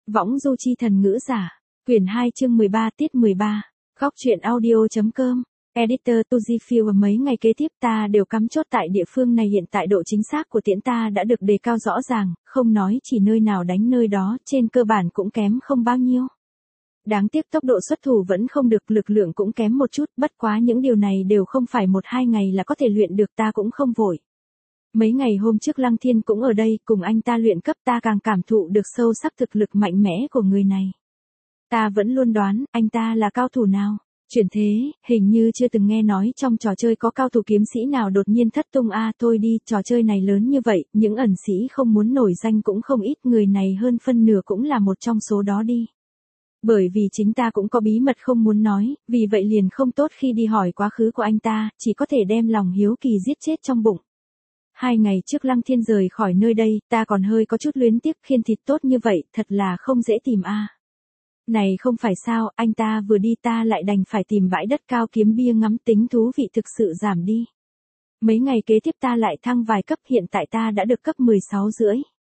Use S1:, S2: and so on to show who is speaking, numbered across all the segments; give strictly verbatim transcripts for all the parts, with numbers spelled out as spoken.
S1: Võng du chi thần ngữ giả. Quyển hai chương mười ba tiết mười ba. Góc truyện audio.com. Editor Tuzifil. Mấy ngày kế tiếp ta đều cắm chốt tại địa phương này, hiện tại độ chính xác của tiễn ta đã được đề cao rõ ràng, không nói chỉ nơi nào đánh nơi đó, trên cơ bản cũng kém không bao nhiêu. Đáng tiếc tốc độ xuất thủ vẫn không được, lực lượng cũng kém một chút, bất quá những điều này đều không phải một hai ngày là có thể luyện được, ta cũng không vội. Mấy ngày hôm trước Lăng Thiên cũng ở đây, cùng anh ta luyện cấp, ta càng cảm thụ được sâu sắc thực lực mạnh mẽ của người này. Ta vẫn luôn đoán, anh ta là cao thủ nào? Chuyển thế, hình như chưa từng nghe nói trong trò chơi có cao thủ kiếm sĩ nào đột nhiên thất tung a, à, thôi đi, trò chơi này lớn như vậy, những ẩn sĩ không muốn nổi danh cũng không ít, người này hơn phân nửa cũng là một trong số đó đi. Bởi vì chính ta cũng có bí mật không muốn nói, vì vậy liền không tốt khi đi hỏi quá khứ của anh ta, chỉ có thể đem lòng hiếu kỳ giết chết trong bụng. Hai ngày trước Lăng Thiên rời khỏi nơi đây, ta còn hơi có chút luyến tiếc, khiên thịt tốt như vậy, thật là không dễ tìm a. À. Này không phải sao, anh ta vừa đi ta lại đành phải tìm bãi đất cao kiếm bia ngắm, tính thú vị thực sự giảm đi. Mấy ngày kế tiếp ta lại thăng vài cấp, hiện tại ta đã được cấp mười sáu rưỡi.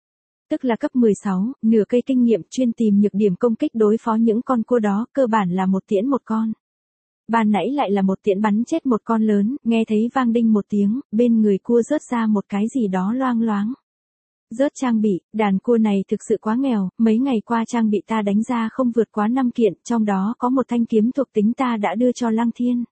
S1: Tức là cấp mười sáu, nửa cây kinh nghiệm, chuyên tìm nhược điểm công kích đối phó những con cua đó, cơ bản là một tiễn một con. Ban nãy lại là một tiễn bắn chết một con lớn, nghe thấy vang đinh một tiếng, bên người cua rớt ra một cái gì đó loang loáng. Rớt trang bị, đàn cua này thực sự quá nghèo, mấy ngày qua trang bị ta đánh ra không vượt quá năm kiện, trong đó có một thanh kiếm thuộc tính ta đã đưa cho Lăng Thiên.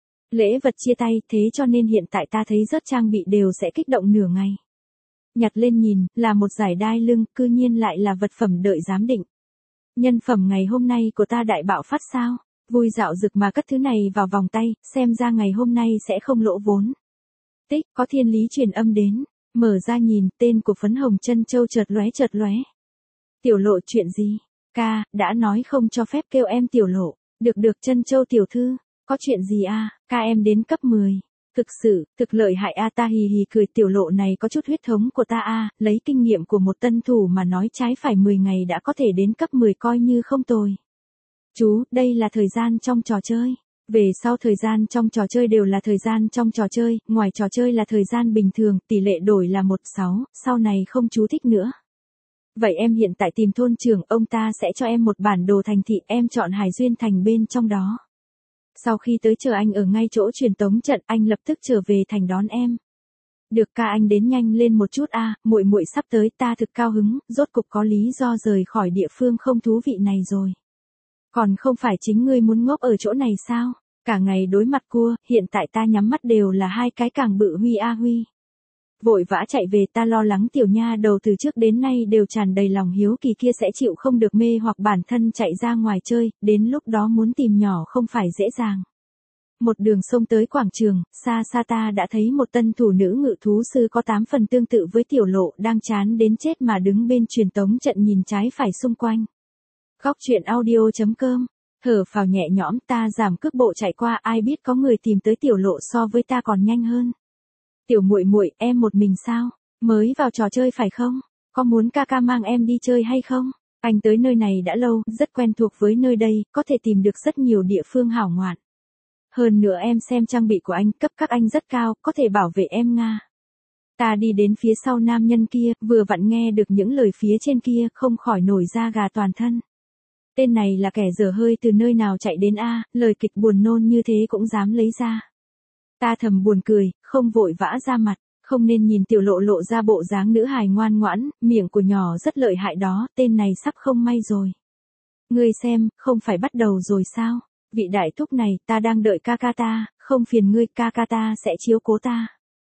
S1: Lễ vật chia tay, thế cho nên hiện tại ta thấy rớt trang bị đều sẽ kích động nửa ngày. Nhặt lên nhìn, là một giải đai lưng, cư nhiên lại là vật phẩm đợi giám định. Nhân phẩm ngày hôm nay của ta đại bạo phát sao? Vui dạo dực mà cất thứ này vào vòng tay, xem ra ngày hôm nay sẽ không lỗ vốn. Tích, có thiên lý truyền âm đến. Mở ra nhìn, tên của phấn hồng chân châu chợt lóe chợt lóe. Tiểu Lộ, chuyện gì? Ca, đã nói không cho phép kêu em Tiểu Lộ. Được được chân châu tiểu thư, có chuyện gì a? À? Ca em đến cấp mười. Thực sự, thực lợi hại a, à, ta hì hì cười, Tiểu Lộ này có chút huyết thống của ta a, à, lấy kinh nghiệm của một tân thủ mà nói, trái phải mười ngày đã có thể đến cấp mười coi như không tồi. Chú, đây là thời gian trong trò chơi. Về sau thời gian trong trò chơi đều là thời gian trong trò chơi, ngoài trò chơi là thời gian bình thường, tỷ lệ đổi là một sáu, sau này không chú thích nữa. Vậy em hiện tại tìm thôn trưởng, ông ta sẽ cho em một bản đồ thành thị, em chọn Hải Duyên thành bên trong đó. Sau khi tới chờ anh ở ngay chỗ truyền tống trận, anh lập tức trở về thành đón em. Được ca, anh đến nhanh lên một chút a, à, muội muội sắp tới, ta thực cao hứng, rốt cục có lý do rời khỏi địa phương không thú vị này rồi. Còn không phải chính ngươi muốn ngốc ở chỗ này sao? Cả ngày đối mặt cua, hiện tại ta nhắm mắt đều là hai cái càng bự huy a huy. Vội vã chạy về, ta lo lắng tiểu nha đầu từ trước đến nay đều tràn đầy lòng hiếu kỳ kia sẽ chịu không được mê hoặc bản thân chạy ra ngoài chơi, đến lúc đó muốn tìm nhỏ không phải dễ dàng. Một đường sông tới quảng trường, xa xa ta đã thấy một tân thủ nữ ngự thú sư có tám phần tương tự với Tiểu Lộ, đang chán đến chết mà đứng bên truyền tống trận nhìn trái phải xung quanh. Góc truyện audio.com. Thở phào nhẹ nhõm, ta giảm cước bộ chạy qua, ai biết có người tìm tới Tiểu Lộ so với ta còn nhanh hơn. Tiểu muội muội, em một mình sao? Mới vào trò chơi phải không? Có muốn ca ca mang em đi chơi hay không? Anh tới nơi này đã lâu, rất quen thuộc với nơi đây, có thể tìm được rất nhiều địa phương hảo ngoạn. Hơn nữa em xem trang bị của anh, cấp các anh rất cao, có thể bảo vệ em Nga. Ta đi đến phía sau nam nhân kia, vừa vặn nghe được những lời phía trên kia, không khỏi nổi da gà toàn thân. Tên này là kẻ dở hơi từ nơi nào chạy đến a, à, lời kịch buồn nôn như thế cũng dám lấy ra. Ta thầm buồn cười, không vội vã ra mặt, không nên nhìn Tiểu Lộ lộ ra bộ dáng nữ hài ngoan ngoãn, miệng của nhỏ rất lợi hại đó, tên này sắp không may rồi. Ngươi xem, không phải bắt đầu rồi sao? Vị đại thúc này, ta đang đợi ca ca ta, không phiền ngươi, ca ca ta sẽ chiếu cố ta.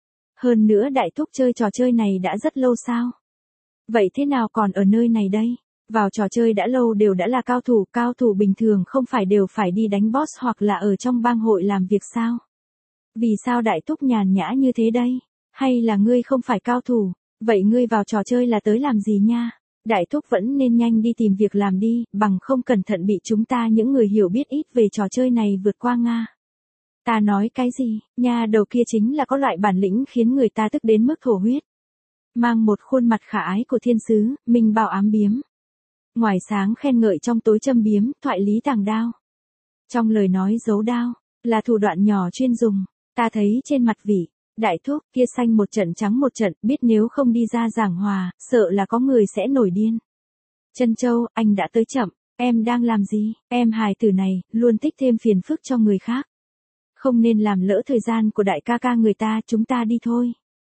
S1: Hơn nữa đại thúc chơi trò chơi này đã rất lâu sao? Vậy thế nào còn ở nơi này đây? Vào trò chơi đã lâu đều đã là cao thủ, cao thủ bình thường không phải đều phải đi đánh boss hoặc là ở trong bang hội làm việc sao? Vì sao đại thúc nhàn nhã như thế đây? Hay là ngươi không phải cao thủ? Vậy ngươi vào trò chơi là tới làm gì nha? Đại thúc vẫn nên nhanh đi tìm việc làm đi, bằng không cẩn thận bị chúng ta những người hiểu biết ít về trò chơi này vượt qua Nga. Ta nói cái gì? Nha đầu kia chính là có loại bản lĩnh khiến người ta tức đến mức thổ huyết. Mang một khuôn mặt khả ái của thiên sứ, mình bảo ám biếm. Ngoài sáng khen ngợi trong tối châm biếm, thoại lý tàng đao. Trong lời nói giấu đao, là thủ đoạn nhỏ chuyên dùng. Ta thấy trên mặt vị, đại thúc kia xanh một trận trắng một trận, biết nếu không đi ra giảng hòa, sợ là có người sẽ nổi điên. Trân Châu, anh đã tới chậm, em đang làm gì? Em hài tử này, luôn thích thêm phiền phức cho người khác. Không nên làm lỡ thời gian của đại ca ca người ta, chúng ta đi thôi.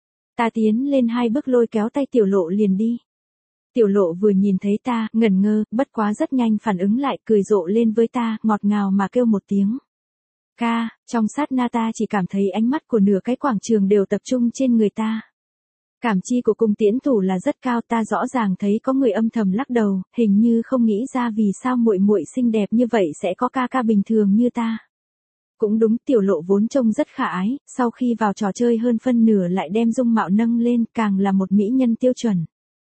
S1: Ta tiến lên hai bước lôi kéo tay Tiểu Lộ liền đi. Tiểu Lộ vừa nhìn thấy ta, ngẩn ngơ, bất quá rất nhanh phản ứng lại, cười rộ lên với ta, ngọt ngào mà kêu một tiếng. Ca, trong sát na ta chỉ cảm thấy ánh mắt của nửa cái quảng trường đều tập trung trên người ta. Cảm chi của cung tiễn thủ là rất cao, ta rõ ràng thấy có người âm thầm lắc đầu, hình như không nghĩ ra vì sao muội muội xinh đẹp như vậy sẽ có ca ca bình thường như ta. Cũng đúng, Tiểu Lộ vốn trông rất khả ái, sau khi vào trò chơi hơn phân nửa lại đem dung mạo nâng lên, càng là một mỹ nhân tiêu chuẩn.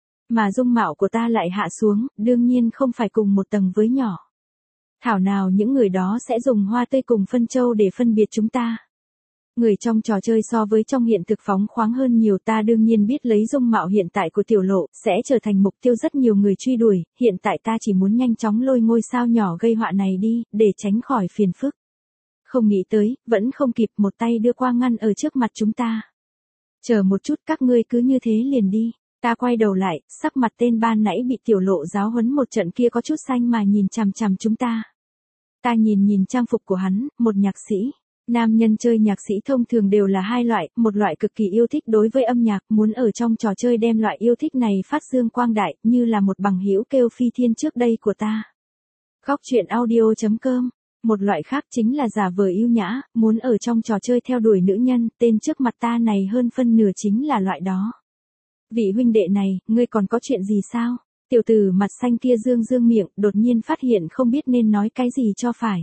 S1: Mà dung mạo của ta lại hạ xuống, đương nhiên không phải cùng một tầng với nhỏ. Thảo nào những người đó sẽ dùng hoa tươi cùng phân châu để phân biệt chúng ta. Người trong trò chơi so với trong hiện thực phóng khoáng hơn nhiều, ta đương nhiên biết lấy dung mạo hiện tại của Tiểu Lộ, sẽ trở thành mục tiêu rất nhiều người truy đuổi, hiện tại ta chỉ muốn nhanh chóng lôi ngôi sao nhỏ gây họa này đi, để tránh khỏi phiền phức. Không nghĩ tới, vẫn không kịp, một tay đưa qua ngăn ở trước mặt chúng ta. Chờ một chút, các ngươi cứ như thế liền đi. Ta quay đầu lại, sắc mặt tên ban nãy bị Tiểu Lộ giáo huấn một trận kia có chút xanh mà nhìn chằm chằm chúng ta. Ta nhìn nhìn trang phục của hắn, một nhạc sĩ. Nam nhân chơi nhạc sĩ thông thường đều là hai loại, một loại cực kỳ yêu thích đối với âm nhạc, muốn ở trong trò chơi đem loại yêu thích này phát dương quang đại, như là một bằng hữu kêu Phi Thiên trước đây của ta. Góc truyện audio chấm com. Một loại khác chính là giả vờ yêu nhã, muốn ở trong trò chơi theo đuổi nữ nhân, tên trước mặt ta này hơn phân nửa chính là loại đó. Vị huynh đệ này, ngươi còn có chuyện gì sao? Tiểu tử mặt xanh kia dương dương miệng, đột nhiên phát hiện không biết nên nói cái gì cho phải.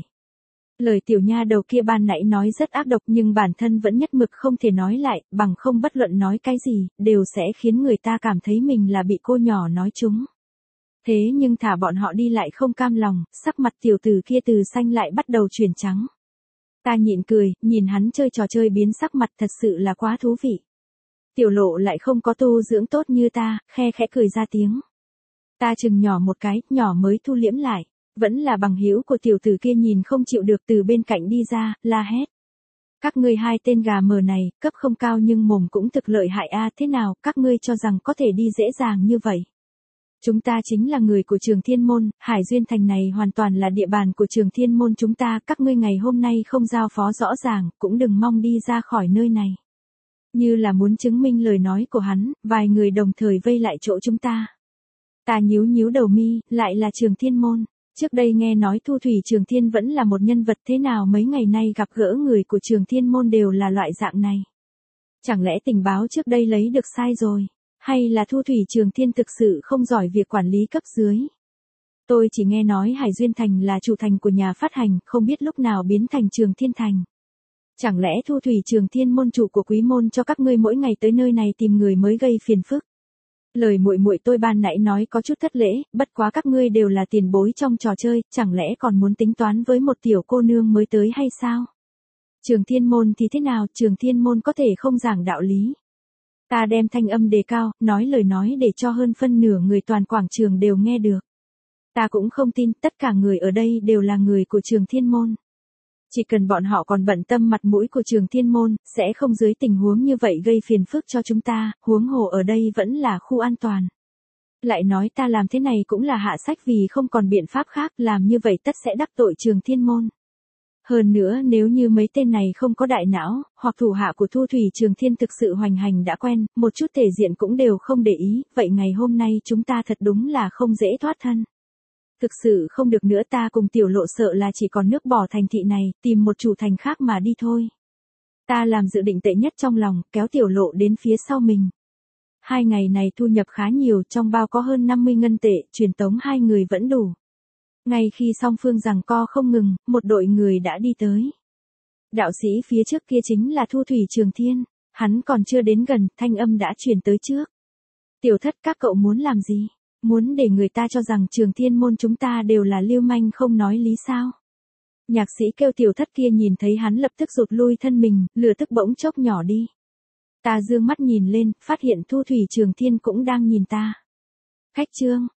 S1: Lời tiểu nha đầu kia ban nãy nói rất ác độc nhưng bản thân vẫn nhất mực không thể nói lại, bằng không bất luận nói cái gì, đều sẽ khiến người ta cảm thấy mình là bị cô nhỏ nói trúng. Thế nhưng thả bọn họ đi lại không cam lòng, sắc mặt tiểu tử kia từ xanh lại bắt đầu chuyển trắng. Ta nhịn cười, nhìn hắn chơi trò chơi biến sắc mặt thật sự là quá thú vị. Tiểu Lộ lại không có tu dưỡng tốt như ta, khe khẽ cười ra tiếng. Ta chừng nhỏ một cái, nhỏ mới thu liễm lại. Vẫn là bằng hữu của tiểu tử kia nhìn không chịu được từ bên cạnh đi ra, la hét. Các ngươi hai tên gà mờ này, cấp không cao nhưng mồm cũng thực lợi hại a, thế nào, các ngươi cho rằng có thể đi dễ dàng như vậy. Chúng ta chính là người của Trường Thiên Môn, Hải Duyên Thành này hoàn toàn là địa bàn của Trường Thiên Môn chúng ta, các ngươi ngày hôm nay không giao phó rõ ràng, cũng đừng mong đi ra khỏi nơi này. Như là muốn chứng minh lời nói của hắn, vài người đồng thời vây lại chỗ chúng ta. Ta nhíu nhíu đầu mi, lại là Trường Thiên Môn. Trước đây nghe nói Thu Thủy Trường Thiên vẫn là một nhân vật, thế nào mấy ngày nay gặp gỡ người của Trường Thiên Môn đều là loại dạng này. Chẳng lẽ tình báo trước đây lấy được sai rồi? Hay là Thu Thủy Trường Thiên thực sự không giỏi việc quản lý cấp dưới? Tôi chỉ nghe nói Hải Duyên Thành là chủ thành của nhà phát hành, không biết lúc nào biến thành Trường Thiên Thành. Chẳng lẽ Thu Thủy Trường Thiên môn chủ của quý môn cho các ngươi mỗi ngày tới nơi này tìm người mới gây phiền phức? Lời muội muội tôi ban nãy nói có chút thất lễ, bất quá các ngươi đều là tiền bối trong trò chơi, chẳng lẽ còn muốn tính toán với một tiểu cô nương mới tới hay sao? Trường Thiên môn thì thế nào, Trường Thiên môn có thể không giảng đạo lý. Ta đem thanh âm đề cao, nói lời nói để cho hơn phân nửa người toàn quảng trường đều nghe được. Ta cũng không tin tất cả người ở đây đều là người của Trường Thiên môn. Chỉ cần bọn họ còn bận tâm mặt mũi của Trường Thiên môn, sẽ không dưới tình huống như vậy gây phiền phức cho chúng ta, huống hồ ở đây vẫn là khu an toàn. Lại nói ta làm thế này cũng là hạ sách vì không còn biện pháp khác, làm như vậy tất sẽ đắc tội Trường Thiên môn. Hơn nữa nếu như mấy tên này không có đại não, hoặc thủ hạ của Thu Thủy Trường Thiên thực sự hoành hành đã quen, một chút thể diện cũng đều không để ý, vậy ngày hôm nay chúng ta thật đúng là không dễ thoát thân. Thực sự không được nữa, ta cùng Tiểu Lộ sợ là chỉ còn nước bỏ thành thị này, tìm một chủ thành khác mà đi thôi. Ta làm dự định tệ nhất trong lòng, kéo Tiểu Lộ đến phía sau mình. Hai ngày này thu nhập khá nhiều, trong bao có hơn năm mươi ngân tệ, truyền tống hai người vẫn đủ. Ngay khi song phương giằng co không ngừng, một đội người đã đi tới. Đạo sĩ phía trước kia chính là Thu Thủy Trường Thiên, hắn còn chưa đến gần, thanh âm đã truyền tới trước. Tiểu Thất, các cậu muốn làm gì? Muốn để người ta cho rằng Trường Thiên môn chúng ta đều là lưu manh không nói lý sao? Nhạc sĩ kêu Tiểu Thất kia nhìn thấy hắn lập tức rụt lui thân mình, lửa tức bỗng chốc nhỏ đi. Ta dương mắt nhìn lên, phát hiện Thu Thủy Trường Thiên cũng đang nhìn ta. Khách trương,